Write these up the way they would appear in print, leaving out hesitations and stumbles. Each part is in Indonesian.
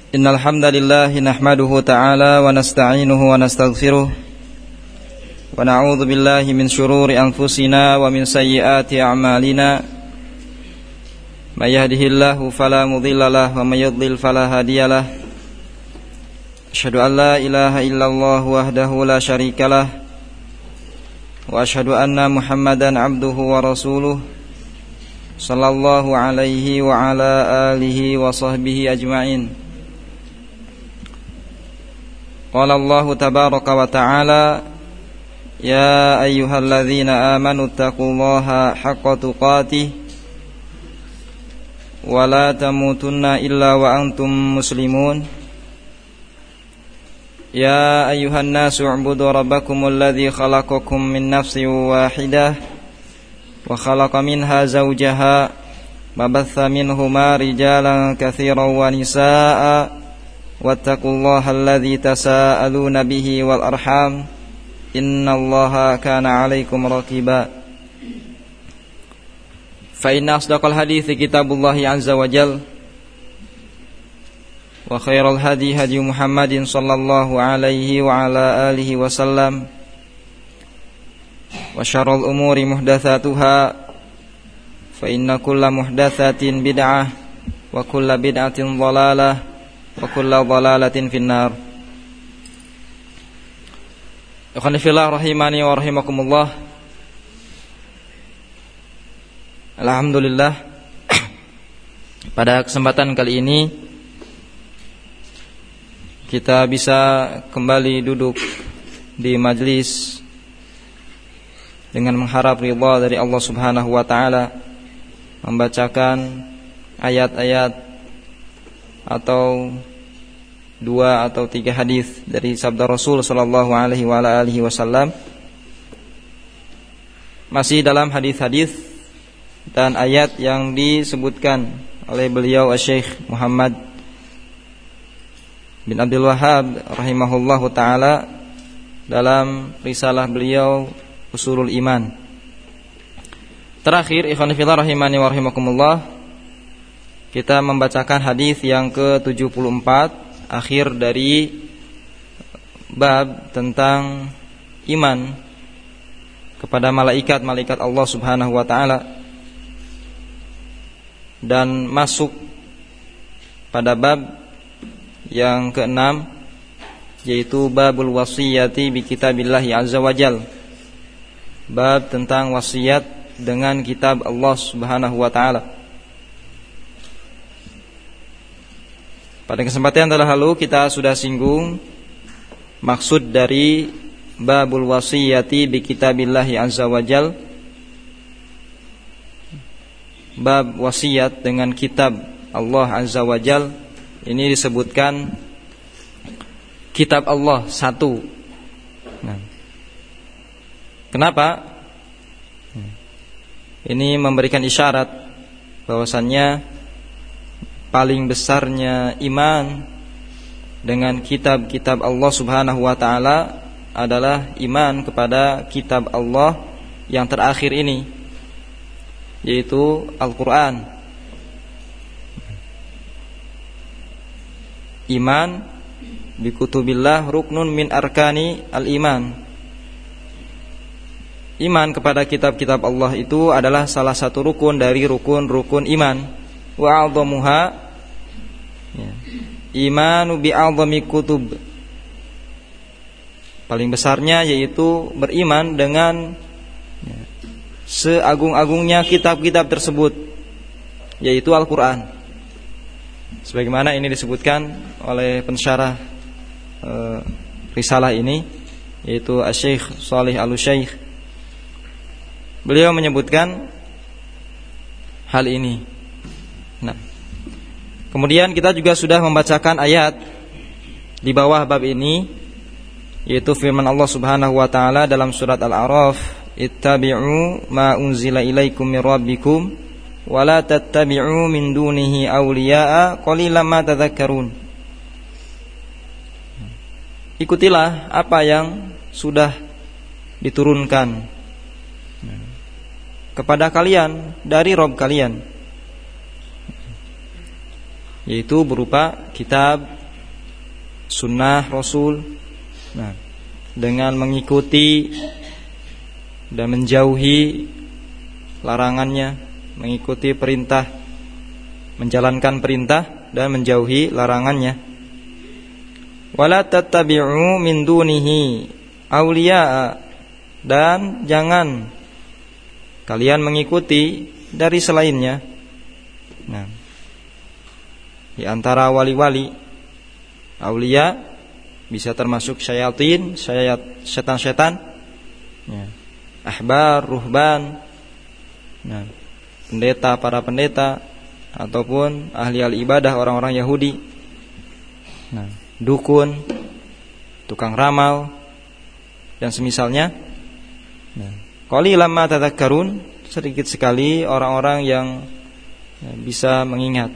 Innal hamdalillah nahmaduhu ta'ala wa nasta'inuhu wa nastaghfiruh wa na'udzu billahi min shururi anfusina wa min sayyiati a'malina. May yahdihillahu fala mudilla lahu wa may yudlil fala hadiyalah. Asyhadu an la ilaha illallah wahdahu la syarikalah wa asyhadu anna Muhammadan 'abduhu wa rasuluh sallallahu alaihi wa ala alihi wa sahbihi ajma'in. Qala Allah tabaraka wa ta'ala ya ayyuhalladzina amanu taqullaha haqqa tuqatih wa la tamutunna illa wa antum muslimun. Ya ayyuhan nasu u'budu rabbakumul ladzi khalaqakum min nafsin wahidah wa khalaqa minha zawjaha wa batha minhuma rijalan katsiran wa nisaa'a wattaqullaha alladzi tasaaluna bihi wal arham innallaha kana 'alaikum raqiba. Fa inna asdaqal hadithi kitabullahi 'azza wa jalla wa khairal hadi hadi Muhammadin sallallahu alaihi wa ala alihi wa sallam wa syarrul umuri muhdatsatuha fa inna kulla muhdatsatin bid'ah wa kulla bid'atin dhalalah wa kulla dhalalatin finnar. Ikhwani fillah rahimani wa rahimakumullah. Alhamdulillah, pada kesempatan kali ini kita bisa kembali duduk di majlis dengan mengharap ridha dari Allah Subhanahu wa taala, membacakan ayat-ayat atau 2 atau 3 hadis dari sabda Rasul sallallahu alaihi wa alihi wasallam, masih dalam hadis-hadis dan ayat yang disebutkan oleh beliau Syekh Muhammad bin Abdul Wahhab rahimahullahu taala dalam risalah beliau Ushulul Iman. Terakhir, ikhwan fillah rahimani wa rahimakumullah, kita membacakan hadis yang ke-74, akhir dari bab tentang iman kepada malaikat-malaikat Allah Subhanahu wa taala, dan masuk pada bab yang ke-6, yaitu babul wasiyati bi kitabillahi azza wajal, bab tentang wasiat dengan kitab Allah Subhanahu wa taala. Pada kesempatan yang telah lalu kita sudah singgung maksud dari babul wasiyati bi kitabillahi azza wajal, bab wasiat dengan kitab Allah azza wajal. Ini disebutkan kitab Allah satu. Kenapa? Ini memberikan isyarat bahwasannya paling besarnya iman dengan kitab-kitab Allah Subhanahu wa taala adalah iman kepada kitab Allah yang terakhir ini, yaitu Al-Qur'an. Iman bi kutubillah ruknun min arkani al-iman. Iman kepada kitab-kitab Allah itu adalah salah satu rukun dari rukun-rukun iman. Wa a'dhamuha imanu bi a'dhami kutub. Paling besarnya yaitu beriman dengan seagung-agungnya kitab-kitab tersebut, yaitu Al-Qur'an. Sebagaimana ini disebutkan oleh pensyarah risalah ini, yaitu Syekh Shalih Al-Utsaimin. Beliau menyebutkan hal ini. Nah, kemudian kita juga sudah membacakan ayat di bawah bab ini, yaitu firman Allah Subhanahu wa taala dalam surat Al-A'raf, ittabi'u ma unzila ilaikum mir rabbikum wa la tattabi'u min dunihi awliya'a qalilan ma tadhakkarun. Ikutilah apa yang sudah diturunkan kepada kalian dari Rabb kalian, yaitu berupa kitab sunnah Rasul. Nah, dengan mengikuti dan menjauhi larangannya, mengikuti perintah, menjalankan perintah dan menjauhi larangannya. Wala tattabi'u min dunihi awliya, dan jangan kalian mengikuti dari selainnya. Nah, di antara wali-wali, aulia bisa termasuk syayatin, setan-setan, ya, ahbar, ruhban, nah, pendeta, para pendeta, ataupun ahli ibadah orang-orang Yahudi, nah, dukun, tukang ramal, dan semisalnya. Nah, qalilan ma tadhakkarun, sedikit sekali orang-orang yang bisa mengingat.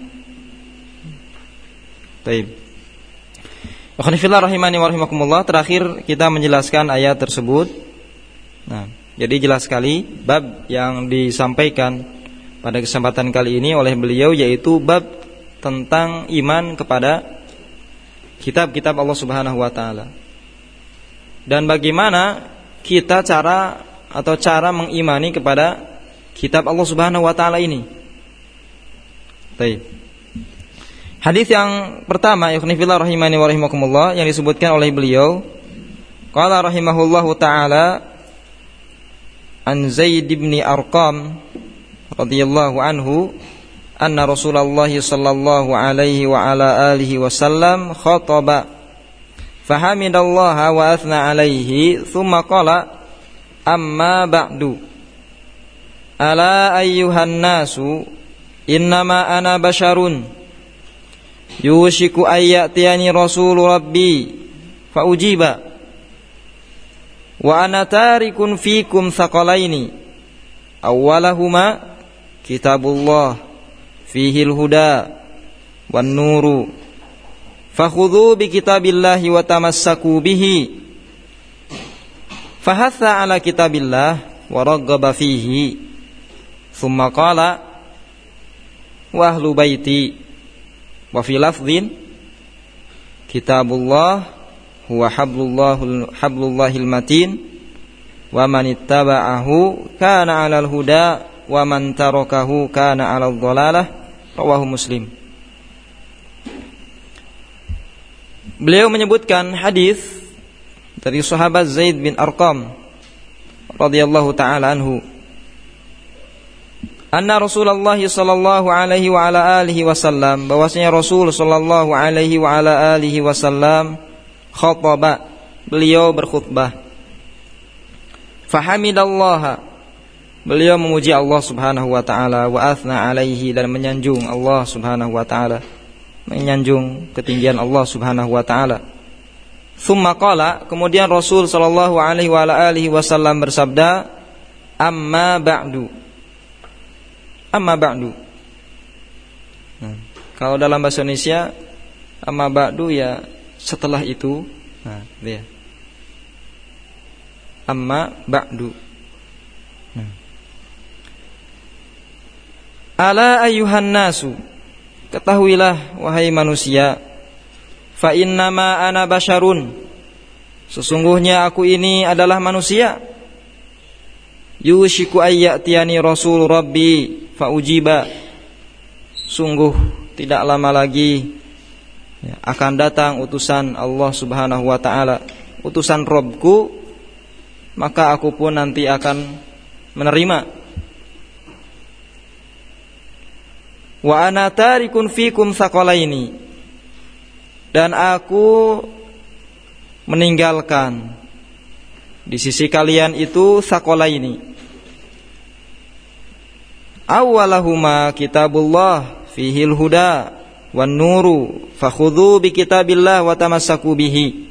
Baik. Akhwanifillah rahimani wa rahimakumullah, terakhir kita menjelaskan ayat tersebut. Nah, jadi jelas sekali bab yang disampaikan pada kesempatan kali ini oleh beliau, yaitu bab tentang iman kepada kitab-kitab Allah Subhanahu wa taala. Dan bagaimana kita cara mengimani kepada kitab Allah Subhanahu wa taala ini. Baik. Hadis yang pertama, ikhwanifillah rahimani wa rahimakumullah, yang disebutkan oleh beliau, qala rahimahullahu taala an Zaid bin Arqam radhiyallahu anhu anna Rasulullah sallallahu alaihi wa ala alihi wasallam khataba fahamidallaha wa athna alaihi thumma qala amma ba'du ala ayyuhan nasu innama ana basharun yushiku ayyatiyani rasul rabbi fa ujiba wa ana tarikun fikum thaqalaini awwalahuma kitabullah fihil huda wan nuru fakhudhu bi kitabillahi wa tamassaku bihi fahatha ala kitabillah wa raghaba fihi thumma qala wa ahlu baiti wa fi lafdhin kitabullah huwa hablullahil matin wa man ittaba'ahu kana 'alal huda wa man tarakahu kana 'alal dhalalah, rawahu Muslim. Beliau menyebutkan hadis dari sahabat Zaid bin Arqam radhiyallahu taala anhu, anna Rasulullah sallallahu alaihi wa ala alihi wasallam, bahwasanya Rasul sallallahu alaihi wa ala alihi wasallam khataba, beliau berkhutbah. Fahamidallaha, beliau memuji Allah Subhanahu wa taala, wa athna alaihi, dan menyanjung Allah Subhanahu wa taala, menyanjung ketinggian Allah Subhanahu wa taala. Tsumma qala, kemudian Rasul sallallahu alaihi wa ala alihi wasallam bersabda, amma ba'du. Amma ba'du. Nah, kalau dalam bahasa Indonesia amma ba'du ya setelah itu. Nah, dia. Amma ba'du. Nah. Ala ayyuhan nasu, ketahuilah wahai manusia, fa innama ana basyarun, sesungguhnya aku ini adalah manusia. Yushiku ayyatiyani rasul rabbi fa ujiba, sungguh tidak lama lagi akan datang utusan Allah Subhanahu wa taala, utusan Rabbku, maka aku pun nanti akan menerima. Wa ana tarikun fikum thaqalaini, dan aku meninggalkan di sisi kalian itu thaqalaini. Awwalahuma kitabullah fihil huda wan nuru fakhudhu bi kitabillah wa tamassaku bihi.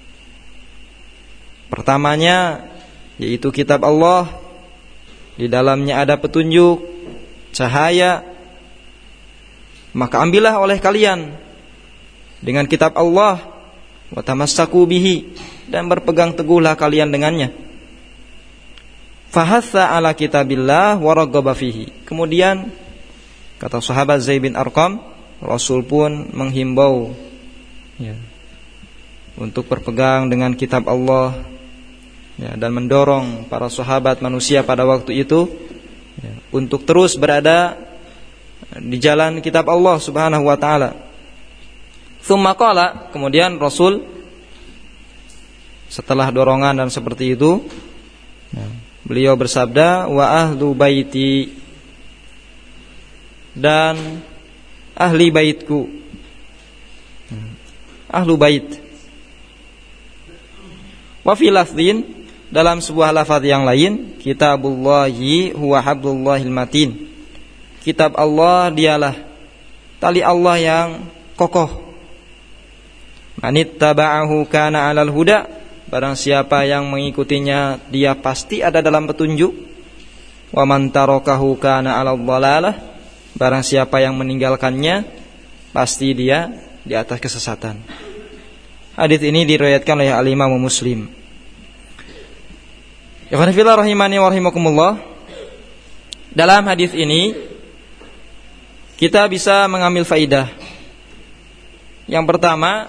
Pertamanya yaitu kitab Allah, di dalamnya ada petunjuk, cahaya, maka ambillah oleh kalian dengan kitab Allah, wa tamassaku bihi, dan berpegang teguhlah kalian dengannya. Fahatha ala kitabillah wa raghaba fihi. Kemudian kata sahabat Zaid bin Arqam, Rasul pun menghimbau, ya, untuk berpegang dengan kitab Allah, ya, dan mendorong para sahabat manusia pada waktu itu, ya, untuk terus berada di jalan kitab Allah Subhanahu wa taala. Tsumma qala, kemudian Rasul setelah dorongan dan seperti itu, ya, beliau bersabda, wa ahlu baiti, dan ahli baitku. Ahlu bait. Wa fi lafdhin, dalam sebuah lafaz yang lain, kitabullahi huwa hablullahil matin. Kitab Allah dialah tali Allah yang kokoh. Manittaba'ahu kana 'alal huda, barang siapa yang mengikutinya dia pasti ada dalam petunjuk. Wa man tarakahu kana 'alal dhalalah, barang siapa yang meninggalkannya pasti dia di atas kesesatan. Hadis ini diriwayatkan oleh Al-Imam Muslim. Ya fillah rahimani wa rahimakumullah. Dalam hadis ini kita bisa mengambil faidah. Yang pertama,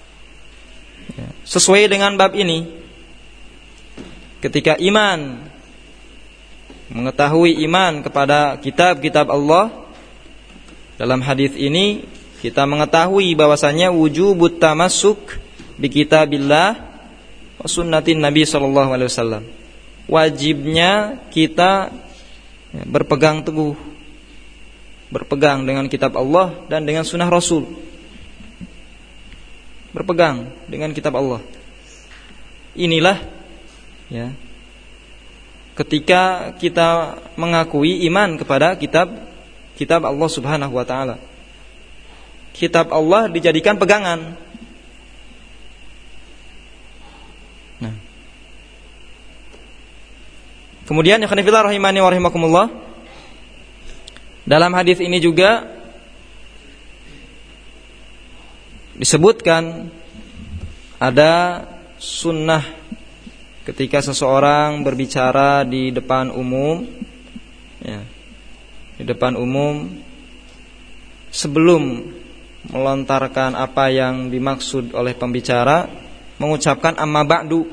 sesuai dengan bab ini, ketika iman, mengetahui iman kepada kitab-kitab Allah, dalam hadis ini kita mengetahui bahwasanya wujubut tamassuk bi kitabillah wa sunnatin Nabi sallallahu alaihi wasallam. Wajibnya kita berpegang teguh, berpegang dengan kitab Allah dan dengan sunnah Rasul. Berpegang dengan kitab Allah. Inilah, ya, ketika kita mengakui iman kepada kitab Allah Subhanahu wa taala. Kitab Allah dijadikan pegangan. Nah. Kemudian ya khonifillah rahimani wa rahimakumullah, dalam hadis ini juga disebutkan ada sunnah ketika seseorang berbicara di depan umum, ya, di depan umum, sebelum melontarkan apa yang dimaksud oleh pembicara, mengucapkan amma ba'du.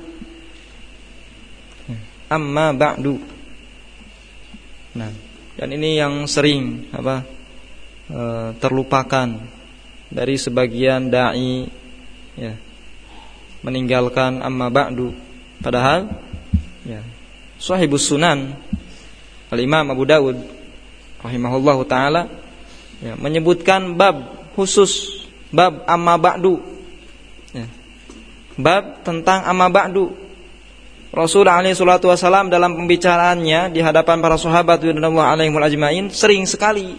Amma ba'du. Nah, dan ini yang sering terlupakan dari sebagian dai, ya, meninggalkan amma ba'du. Padahal, ya, Shahibus Sunan Al-Imam Abu Dawud rahimahullahu taala, ya, menyebutkan bab khusus, bab amma ba'du, ya, bab tentang amma ba'du. Rasul alaihi salatu wasalam dalam pembicaraannya di hadapan para sahabat radhiyallahu alaihim ajmain sering sekali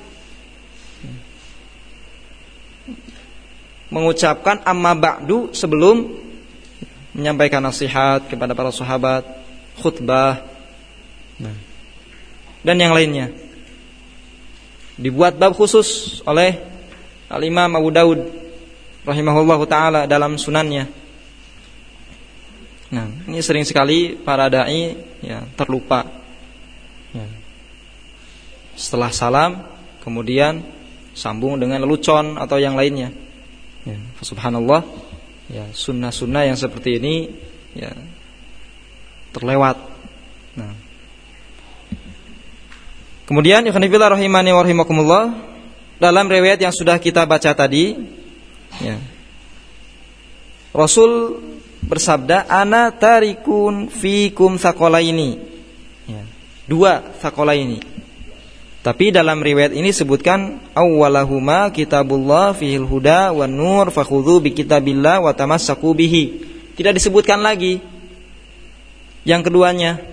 mengucapkan amma ba'du sebelum menyampaikan nasihat kepada para sahabat, khutbah, dan yang lainnya. Dibuat bab khusus oleh Al-Imam Abu Dawud rahimahullahu ta'ala dalam sunannya. Nah, ini sering sekali para da'i, ya, terlupa, ya. Setelah salam kemudian sambung dengan lelucon atau yang lainnya, ya. Subhanallah, ya, sunnah-sunnah yang seperti ini, ya, terlewat. Nah, kemudian ikhwanifillah rahimani wa rahimakumullah, dalam riwayat yang sudah kita baca tadi, ya, Rasul bersabda, ana tarikun fikum tsaqalaini, ya, dua tsaqalaini. Tapi dalam riwayat ini sebutkan awwalahuma kitabullah fihil huda wan nur fakhudhu bi kitabillah wa tamassaku bihi. Tidak disebutkan lagi yang keduanya,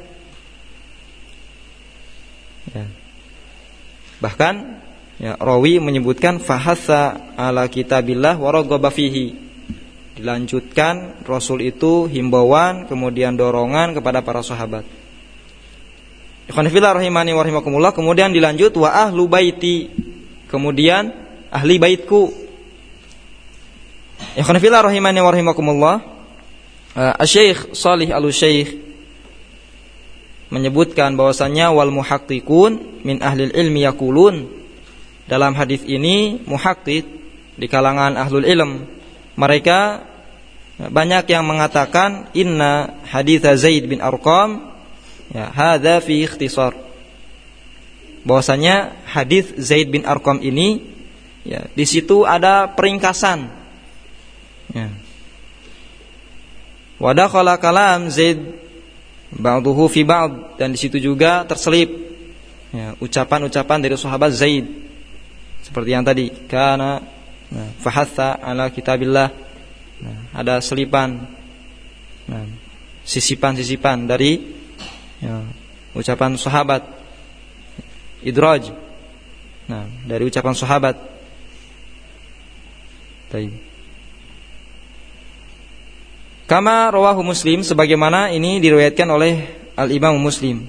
ya. Bahkan, ya, rawi menyebutkan fahatha ala kitabillah wa raghaba fihi. Dilanjutkan, Rasul itu himbauan kemudian dorongan kepada para sahabat. Ikhwanifillah rahimani wa rahimakumullah, kemudian dilanjut wa ahlu baiti, kemudian ahli baitku. Ikhwanifillah rahimani wa rahimakumullah, Asy-Syaikh Shalih Al-Utsyaikh menyebutkan bahwasanya wal muhaqqiqun min ahlil ilmi yaqulun, dalam hadis ini muhaqqiq di kalangan ahlul ilm mereka banyak yang mengatakan inna haditha Zaid bin Arqam ya hadza fi ikhtisar, bahwasanya hadis Zaid bin Arqam ini ya di situ ada peringkasan ya. Wa dakhala kalam Zaid ba'duhu fi ba'd, dan di situ juga terselip ya, ucapan-ucapan dari sahabat Zaid seperti yang tadi kana fahatha ala kitabillah. Ada selipan, sisipan-sisipan dari ya, ucapan sahabat, idraj, dari ucapan sahabat. Baik. Kama rawahu Muslim, sebagaimana ini diriwayatkan oleh Al-Imam Muslim.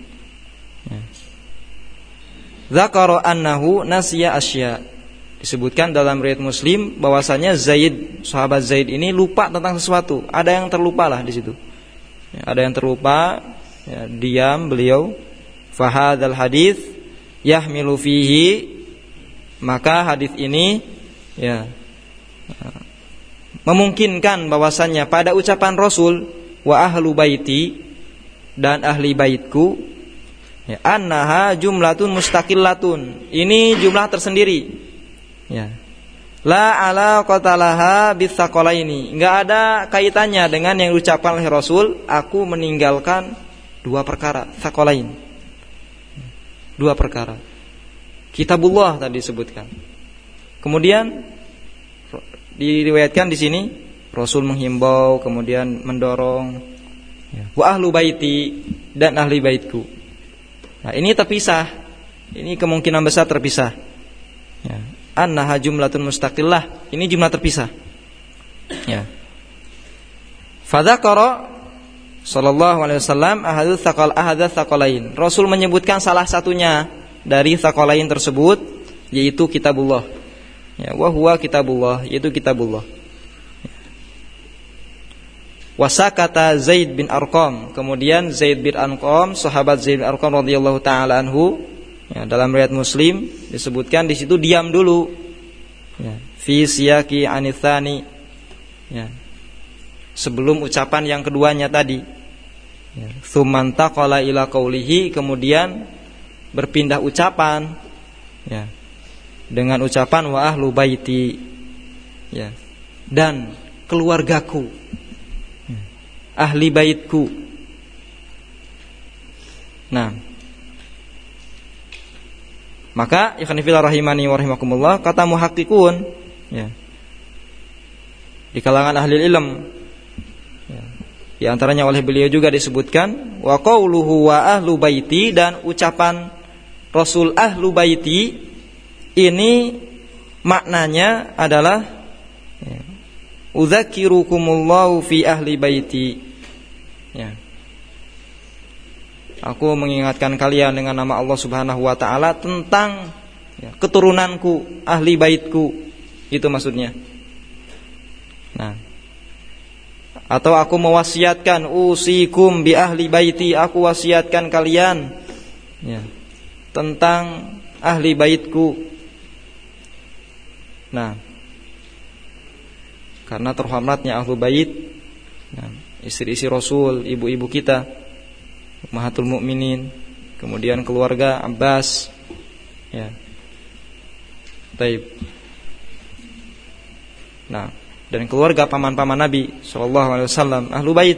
Dzakara annahu nasiya asya. Disebutkan dalam riwayat Muslim bahwasanya Zaid, sahabat Zaid ini lupa tentang sesuatu. Ada yang terlupa lah di situ. Ya, ada yang terlupa, ya, diam beliau. Fahadzal hadits yahmilu fihi, maka hadis ini ya memungkinkan bahwasanya pada ucapan Rasul wa ahlu baiti, dan ahli baitku ya, annaha jumlatun mustaqillatun, ini jumlah tersendiri ya, la ala qatalaha bisaqalaini, enggak ada kaitannya dengan yang diucapkan oleh Rasul, aku meninggalkan dua perkara, saqalain, dua perkara. Kitabullah tadi disebutkan. Kemudian diriwayatkan di sini Rasul menghimbau, kemudian mendorong ya, wa ahlu baiti, dan ahli baitku. Nah, ini terpisah. Ini kemungkinan besar terpisah. Ya. Annaha jumlatun mustaqillah, ini jumlah terpisah. Ya. Fadzakara sallallahu alaihi wasallam ahadats tsaqalain. Rasul menyebutkan salah satunya dari tsaqalain tersebut, yaitu kitabullah. Ya, wa huwa kitabullah, yaitu kitabullah. Wasakata Zaid bin Arqam, kemudian Zaid bin Arqam, sahabat Zaid bin Arqam radhiyallahu taala anhu, ya, dalam riwayat Muslim disebutkan di situ diam dulu. Ya, fi siyaqi anitsani. Ya. Sebelum ucapan yang keduanya tadi. Ya, tsumman taqala ila qaulihi, kemudian berpindah ucapan ya, dengan ucapan wa ahlu baiti ya, dan keluargaku, ya, ahli baitku. Nah, maka ikhwan fillah rahimani wa rahimakumullah, kata muhaqqiqun ya, di kalangan ahli ilm ya, di antaranya oleh beliau juga disebutkan wa qauluhu wa ahlu baiti, dan ucapan Rasul ahlu baiti ini maknanya adalah ya, udzakirukumullahu fi ahli baiti ya, aku mengingatkan kalian dengan nama Allah Subhanahu wa taala tentang ya, keturunanku, ahli baitku, itu maksudnya. Nah, atau aku mewasiatkan usikum bi ahli baiti, aku wasiatkan kalian ya, tentang ahli baitku. Nah, karena terhormatnya ahli bait, nah, istri-istri Rasul, ibu-ibu kita, Ummahatul Mukminin, kemudian keluarga Abbas ya. Baik. Nah, dan keluarga paman-paman Nabi sallallahu alaihi wasallam, ahlu bait.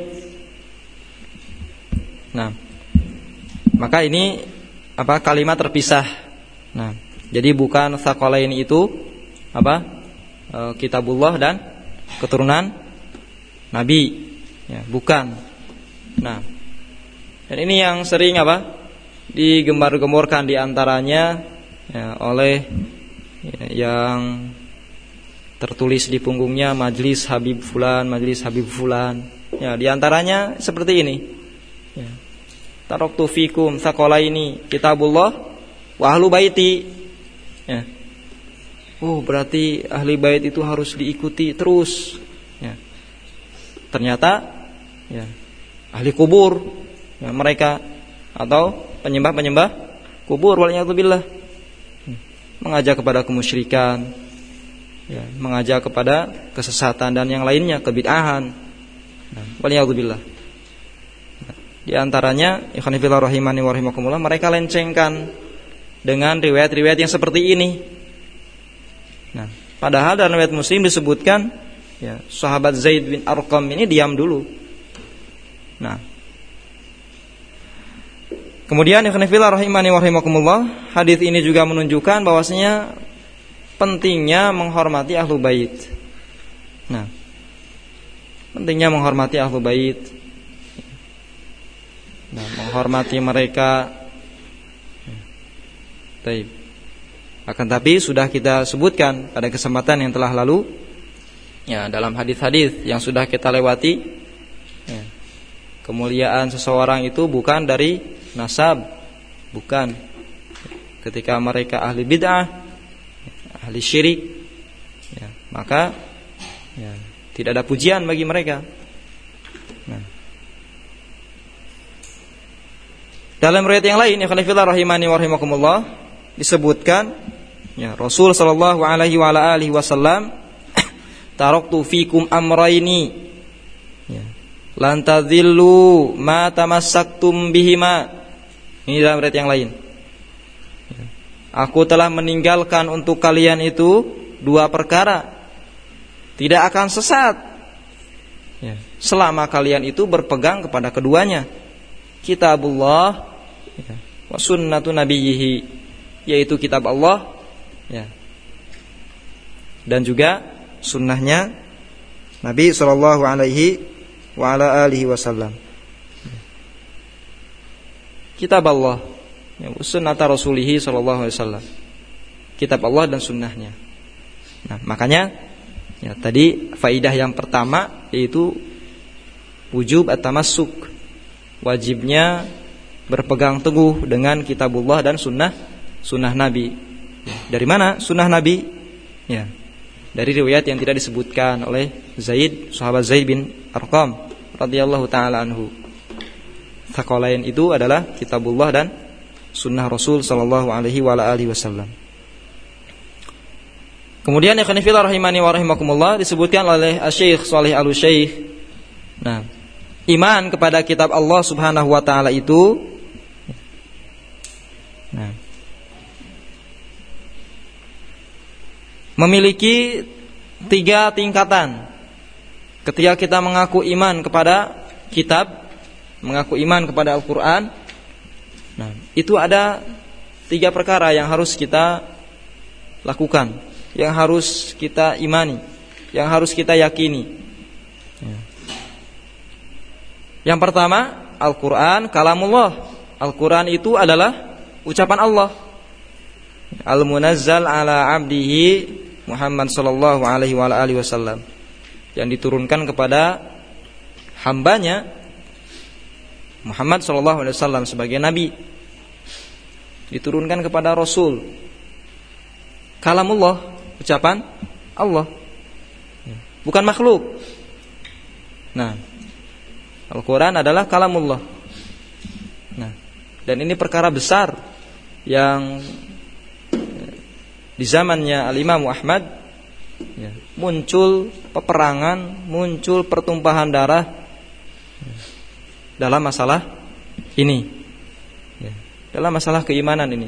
Nah, maka ini apa, kalimat terpisah. Nah, jadi bukan tsaqalain itu apa? Kitabullah dan keturunan Nabi ya, bukan. Nah, dan ini yang sering apa? Digembar-gemborkan di antaranya ya, oleh ya, yang tertulis di punggungnya Majlis Habib Fulan, Majlis Habib Fulan. Ya, di antaranya seperti ini. Ya. Taraktu fikum tsaqalaini kitabullah wa ahlu baiti. Ya. Oh, berarti ahli bait itu harus diikuti terus. Ya. Ternyata ya, ahli kubur ya, mereka atau penyembah-penyembah kubur waliyadzubillah, mengajak kepada kemusyrikan ya, mengajak kepada kesesatan dan yang lainnya, kebid'ahan Waliyadzubillah. Di antaranya ikhwan fillah rahimani wa rahimakumullah, mereka lencengkan dengan riwayat-riwayat yang seperti ini. Nah, padahal dalam riwayat Muslim disebutkan ya, sahabat Zaid bin Arqam ini diam dulu. Nah, kemudian ikhwan fillah rahimani wa rahimakumullah, hadis ini juga menunjukkan bahwasanya pentingnya menghormati ahlu bait. Nah, pentingnya menghormati ahlu bait. Nah, menghormati mereka. Baik. Akan tapi sudah kita sebutkan pada kesempatan yang telah lalu, ya, dalam hadis-hadis yang sudah kita lewati, ya, kemuliaan seseorang itu bukan dari nasab, bukan. Ketika mereka ahli bid'ah, ahli syirik, ya, maka ya, tidak ada pujian bagi mereka. Nah, dalam riwayat yang lain, ya khonifillah rahimani wa rahimakumullah, disebutkan ya, Rasul sallallahu alaihi wa ala alihi wasallam, taraktu fikum amraini, ya, lan tadhillu ma tamassaktum bihima. Ini dalam riwayat yang lain. Ya, aku telah meninggalkan untuk kalian itu dua perkara, tidak akan sesat ya, selama kalian itu berpegang kepada keduanya, kitabullah ya, wa sunnatu nabiyhi, yaitu kitab Allah ya, dan juga sunnahnya Nabi sallallahu alaihi wa ala alihi wasallam. Kitab Allah ya, sunnata rasulihi sallallahu alaihi wasallam, kitab Allah dan sunnahnya. Nah, makanya ya, tadi faidah yang pertama yaitu wujub at-tamassuk, wajibnya berpegang teguh dengan kitabullah dan sunnah Nabi. Dari mana sunnah Nabi? Ya, dari riwayat yang tidak disebutkan oleh Zaid, sahabat Zaid bin Arqam radhiyallahu taala anhu. Thaqalain itu adalah kitabullah dan sunnah Rasul sallallahu alaihi wa alihi wasallam. Kemudian ya khonifillah rahimani wa rahimakumullah, disebutkan oleh Asy-Syaikh Shalih Al-Utsaimin. Nah, iman kepada kitab Allah Subhanahu wa taala itu memiliki 3 tingkatan. Ketika kita mengaku iman kepada kitab, mengaku iman kepada Al-Qur'an, nah, itu ada 3 perkara yang harus kita lakukan, yang harus kita imani, yang harus kita yakini. Yang pertama, Al-Qur'an kalamullah. Al-Qur'an itu adalah ucapan Allah. Al-munazzal ala abdihi Muhammad sallallahu alaihi wa alihi wasallam, yang diturunkan kepada hambanya Muhammad sallallahu alaihi wasallam sebagai nabi, diturunkan kepada Rasul. Kalamullah, ucapan Allah, bukan makhluk. Nah, Al-Quran adalah kalamullah. Nah, dan ini perkara besar yang di zamannya Al-Imam Ahmad ya, muncul peperangan, muncul pertumpahan darah dalam masalah ini ya, dalam masalah keimanan ini.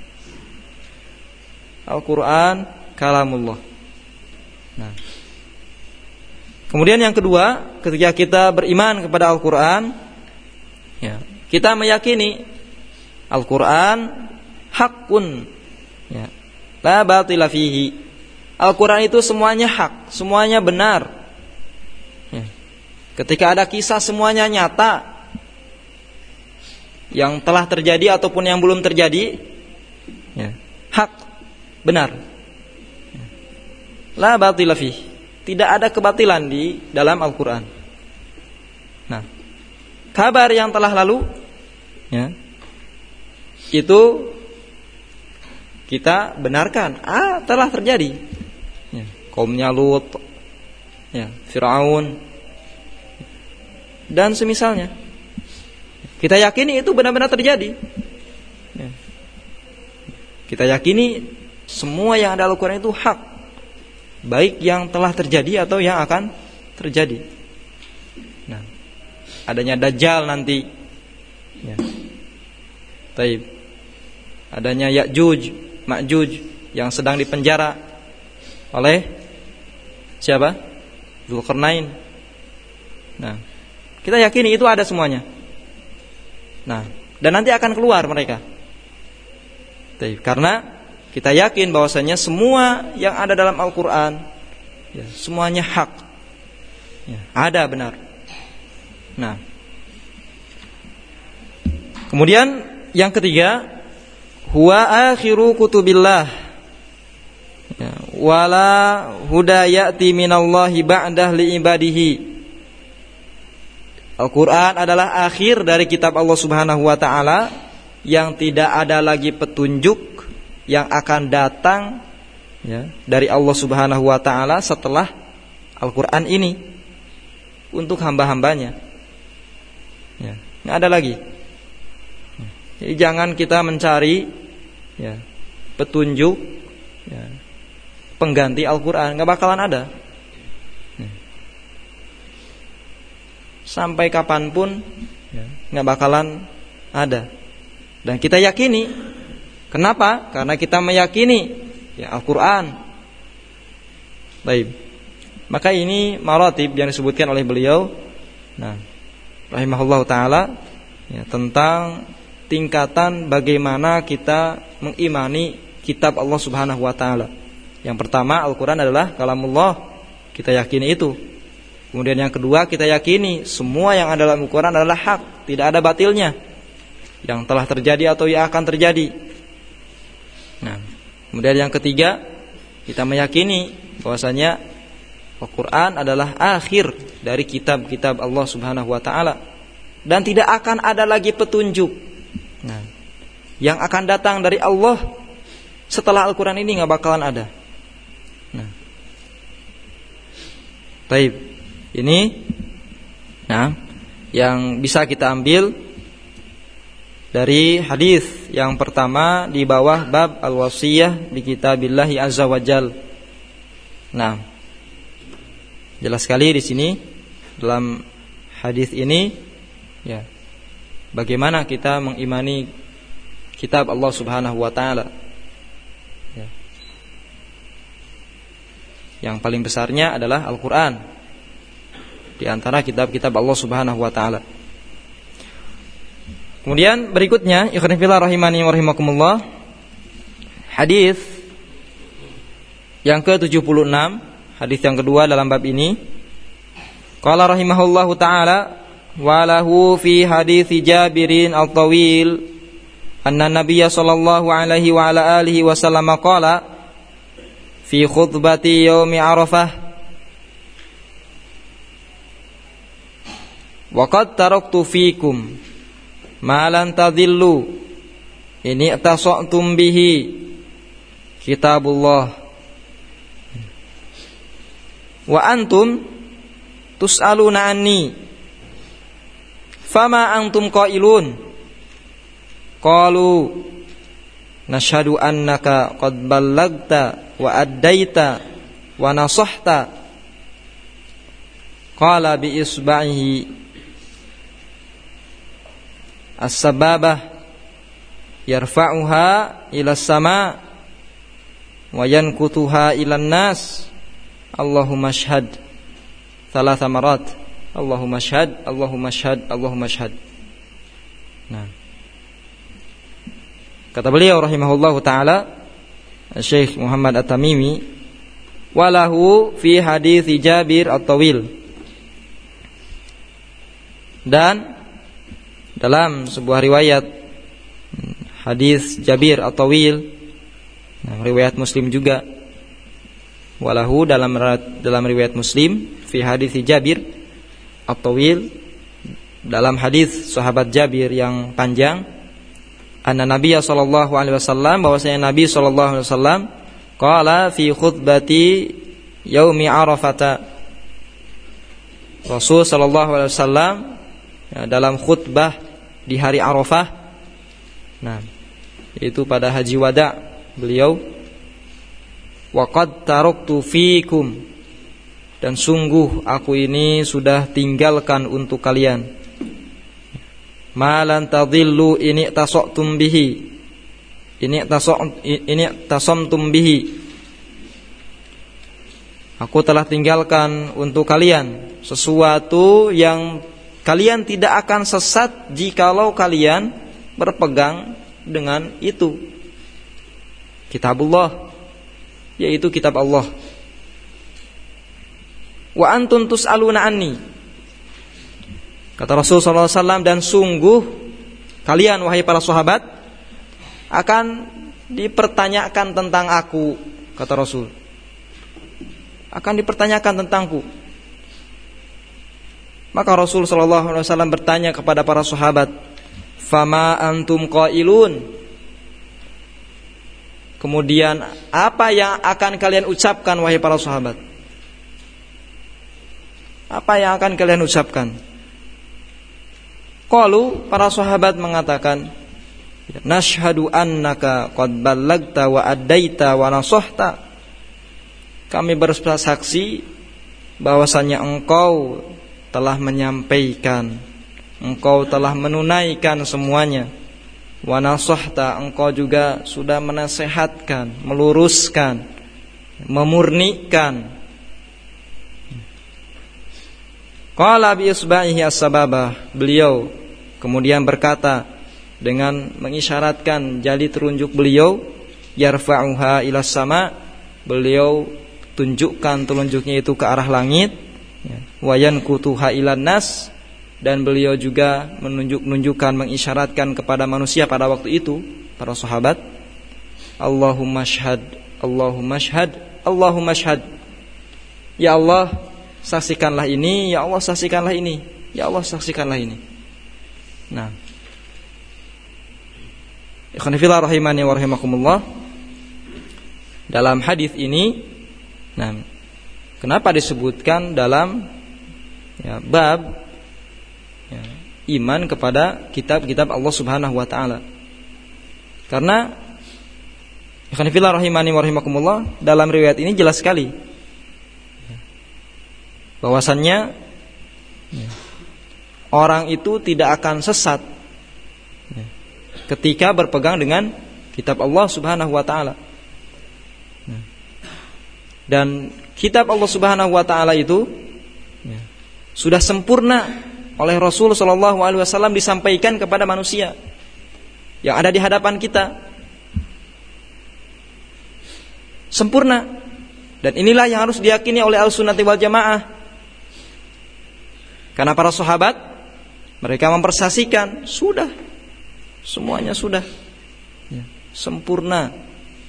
Al-Quran kalamullah. Nah, kemudian yang kedua, ketika kita beriman kepada Al-Quran ya, kita meyakini Al-Quran hakun ya, la batila fihi. Al-Quran itu semuanya hak, semuanya benar ya. Ketika ada kisah semuanya nyata, yang telah terjadi ataupun yang belum terjadi ya, hak, benar. La batila fihi, tidak ada kebatilan di dalam Al-Quran. Nah, kabar yang telah lalu ya, itu kita benarkan, telah terjadi ya, kaumnya Lut ya, Fir'aun dan semisalnya, kita yakini itu benar-benar terjadi ya. Kita yakini semua yang ada Al-Quran itu hak, baik yang telah terjadi atau yang akan terjadi. Nah, adanya Dajjal nanti. Ya. Taib. Adanya Ya'juj, Ma'juj yang sedang dipenjara oleh siapa? Dzulqarnain. Nah, kita yakini itu ada semuanya. Nah, dan nanti akan keluar mereka. Taib. Karena kita yakin bahwasanya semua yang ada dalam Al-Qur'an ya, semuanya hak. Ya, ada benar. Nah, kemudian yang ketiga, huwa akhiru kutubillah. Ya, wala huda ya'ti minallahi ba'dah li'ibadihi. Al-Quran adalah akhir dari kitab Allah Subhanahu wa ta'ala, yang tidak ada lagi petunjuk yang akan datang ya, dari Allah Subhanahu wa ta'ala setelah Al-Quran ini untuk hamba-hambanya ya, nggak ada lagi. Jadi jangan kita mencari ya, petunjuk ya, pengganti Al-Quran, nggak bakalan ada. Sampai kapanpun ya, nggak bakalan ada. Dan kita yakini. Kenapa? Karena kita meyakini ya, Al-Quran. Baik. Maka ini maratib yang disebutkan oleh beliau. Nah, rahimahullah ta'ala ya, tentang tingkatan bagaimana kita mengimani kitab Allah Subhanahu wa ta'ala. Yang pertama, Al-Quran adalah kalamullah. Kita yakini itu. Kemudian yang kedua, kita yakini semua yang ada dalam Al-Quran adalah hak, tidak ada batilnya, yang telah terjadi atau yang akan terjadi. Nah, kemudian yang ketiga, kita meyakini bahwasanya Al-Quran adalah akhir dari kitab-kitab Allah Subhanahu wa ta'ala, dan tidak akan ada lagi petunjuk nah, yang akan datang dari Allah setelah Al-Quran ini, nggak bakalan ada. Nah, baik. Ini nah, yang bisa kita ambil dari hadis yang pertama di bawah bab al-wasiyah di kitabillahi azza wajal. Nah, jelas sekali di sini dalam hadis ini ya, bagaimana kita mengimani kitab Allah Subhanahu wa ta'ala ya. Yang paling besarnya adalah Al-Quran di antara kitab-kitab Allah Subhanahu wa ta'ala. Kemudian berikutnya, ikhwan fillah rahimani wa rahimakumullah, hadis yang ke-76, hadis yang kedua dalam bab ini. Qala rahimahullahu ta'ala, wa lahu fi hadits Jabirin al-tawil anna nabiyya sallallahu alaihi wa ala alihi wa sallam qala fi khutbati yaumi Arafah, wa qad taraktu fikum ma lan tadhillu ini i'tasa'tum bihi kitabullah wa antum tus'aluna anni fama antum qailun qalu nashhadu annaka qad ballagta wa addaita wa nasahta qala bi isba'ihi as-sababah yarfa'uha ila as-sama' wa yankutuha ila an-nas Allahumma shahad thalatha marat Allahumma shahad Allahumma shahad Allahumma shahad. Nah, kata beliau rahimahullahu ta'ala, Syekh Muhammad At-Tamimi, walahu fi hadits Jabir at-tawil, dan dalam sebuah riwayat hadis Jabir at-tawil, riwayat Muslim juga, walahu dalam riwayat Muslim fi hadis Jabir at-tawil, dalam hadis sahabat Jabir yang panjang, anna Nabiya sallallahu alaihi wasallam, bahwasanya Nabi sallallahu alaihi wasallam qala fi khutbati yaumi Arafah, Rasul sallallahu alaihi wasallam ya, dalam khutbah di hari Arafah, nah, itu pada haji wada beliau, wa qad taraktu fikum, dan sungguh aku ini sudah tinggalkan untuk kalian, ma lan tadhillu ini tasaqtum bihi. Ini tasamtum bihi. Aku telah tinggalkan untuk kalian sesuatu yang kalian tidak akan sesat jikalau kalian berpegang dengan itu. Kitabullah, yaitu kitab Allah. Wa antum tus'aluna anni. Kata Rasulullah SAW, dan sungguh kalian wahai para sahabat akan dipertanyakan tentang aku, kata Rasul. Akan dipertanyakan tentangku. Maka Rasul SAW bertanya kepada para sahabat, fama antum qailun. Kemudian apa yang akan kalian ucapkan wahai para sahabat? Apa yang akan kalian ucapkan? Qalu, para sahabat mengatakan, nashhadu annaka qad ballagta wa addaita wa nasahta. Kami bersaksi bahwasanya engkau telah menyampaikan, engkau telah menunaikan semuanya. Wa nasahta, engkau juga sudah menasehatkan, meluruskan, memurnikan. Qala bi isba'ihi as-sababah. Beliau kemudian berkata dengan mengisyaratkan jari telunjuk beliau, yarfa'uha ila sama. Beliau tunjukkan telunjuknya itu ke arah langit, wa yankutuha ilan nas. Dan beliau juga menunjukkan, mengisyaratkan kepada manusia pada waktu itu, para sahabat, Allahumma syhad, Allahumma syhad, Allahumma syhad. Ya Allah, saksikanlah ini, ya Allah saksikanlah ini, ya Allah saksikanlah ini. Nah, ikhwan fillah rahimani wa rahimakumullah, dalam hadis ini, nah, kenapa disebutkan dalam bab iman kepada kitab-kitab Allah Subhanahu wa taala? Karena ikhwan fillah rahimani wa rahimakumullah, dalam riwayat ini jelas sekali bahwasannya orang itu tidak akan sesat ketika berpegang dengan kitab Allah Subhanahu wa taala. Dan kitab Allah Subhanahu wa taala itu sudah sempurna oleh Rasul sallallahu alaihi wasallam disampaikan kepada manusia yang ada di hadapan kita. Sempurna. Dan inilah yang harus diyakini oleh Ahlussunnah wal Jamaah. Karena para sahabat mereka mempersaksikan, sudah semuanya sudah sempurna.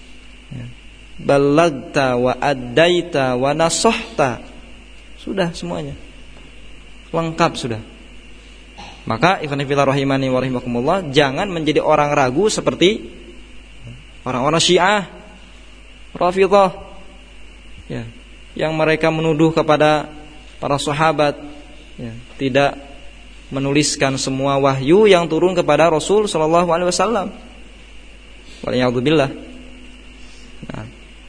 Ballagta wa addaita wa nasahta. Sudah semuanya lengkap sudah. Maka ikhwan fillah rahimani wa rahimakumullah, jangan menjadi orang ragu seperti orang-orang Syiah, Rafidhah, yang mereka menuduh kepada para sahabat tidak menuliskan semua wahyu yang turun kepada Rasul sallallahu alaihi wasallam. Waliyadzubillah. Nah,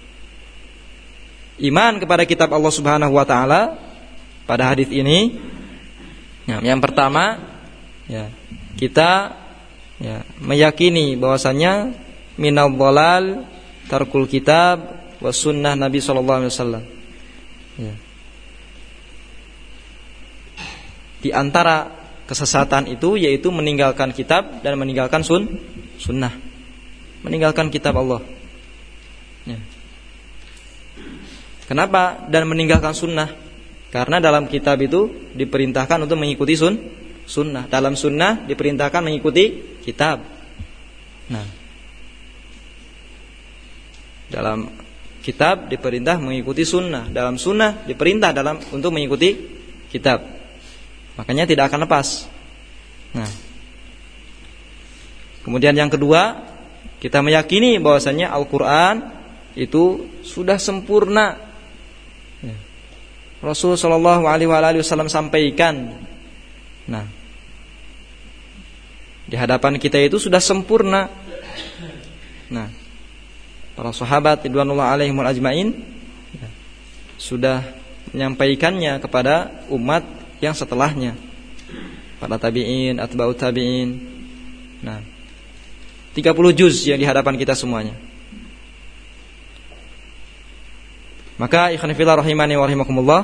iman kepada kitab Allah Subhanahu wa taala pada hadis ini, yang pertama, kita meyakini bahwasanya minal dhalal tarkul kitab wa sunnah Nabi sallallahu alaihi wasallam. Di antara kesesatan itu yaitu meninggalkan kitab dan meninggalkan sunnah. Meninggalkan kitab Allah. Kenapa dan meninggalkan sunnah? Karena dalam kitab itu diperintahkan untuk mengikuti sunnah. Dalam sunnah diperintahkan mengikuti kitab. Nah, dalam kitab diperintah mengikuti sunnah. Dalam sunnah diperintah untuk mengikuti kitab. Makanya tidak akan lepas. Nah, kemudian yang kedua, kita meyakini bahwasanya Al-Quran itu sudah sempurna. Rasul sallallahu alaihi wasallam sampaikan. Nah, di hadapan kita itu sudah sempurna. Nah, para sahabat ridwanullah alaihim ajmain sudah menyampaikannya kepada umat yang setelahnya. para tabi'in, atba'ut tabi'in. Nah, 30 juz yang di hadapan kita semuanya. Maka ikhwan fillah rahimani wa rahimakumullah.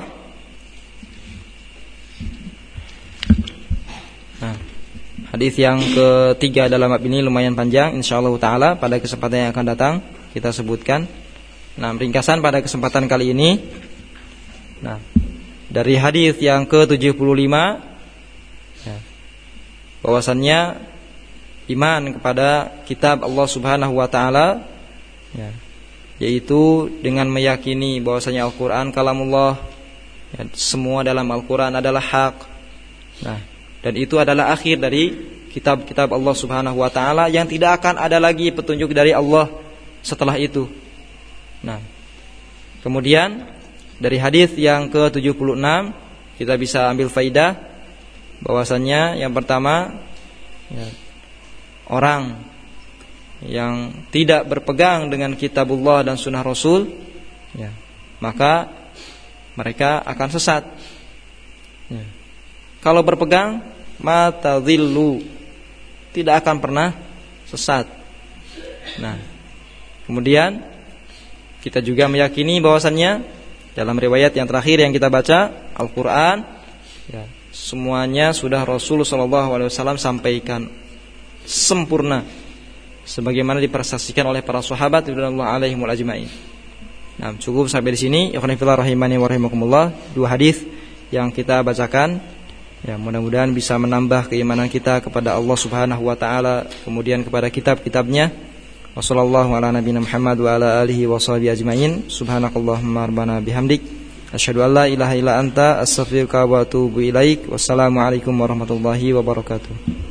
Nah, hadis yang ketiga dalam bab ini lumayan panjang, insyaallah taala pada kesempatan yang akan datang kita sebutkan. Nah, ringkasan pada kesempatan kali ini. Nah, dari hadis yang ke-75 ya, bahwasannya iman kepada kitab Allah Subhanahu wa taala ya, yaitu dengan meyakini bahwasanya Al-Qur'an kalamullah ya, semua dalam Al-Qur'an adalah hak. Nah, dan itu adalah akhir dari kitab-kitab Allah Subhanahu wa taala yang tidak akan ada lagi petunjuk dari Allah setelah itu. Nah, kemudian dari hadis yang ke-76 kita bisa ambil faidah bahwasannya yang pertama ya, orang yang tidak berpegang dengan kitabullah dan sunnah Rasul ya, maka mereka akan sesat ya. Kalau berpegang matadhillu, tidak akan pernah sesat. Nah, kemudian kita juga meyakini bahwasannya dalam riwayat yang terakhir yang kita baca Al-Quran ya, semuanya sudah Rasul SAW sampaikan sempurna sebagaimana dipersaksikan oleh para sahabat radhiyallahu alaihimul ajmain. Nah, cukup sampai di sini. Ikhwan fillah rahimani wa rahimakumullah. 2 hadis yang kita bacakan ya, mudah-mudahan bisa menambah keimanan kita kepada Allah Subhanahu wa taala, kemudian kepada kitab-kitabnya. Wassallallahu ala nabiyina Muhammad wa ala alihi wa sahbihi ajmain. Subhanakallahumma rabbana bihamdik asyhadu an la ilaha illa anta astaghfiruka wa atubu ilaik. Wassalamu alaikum warahmatullahi wabarakatuh.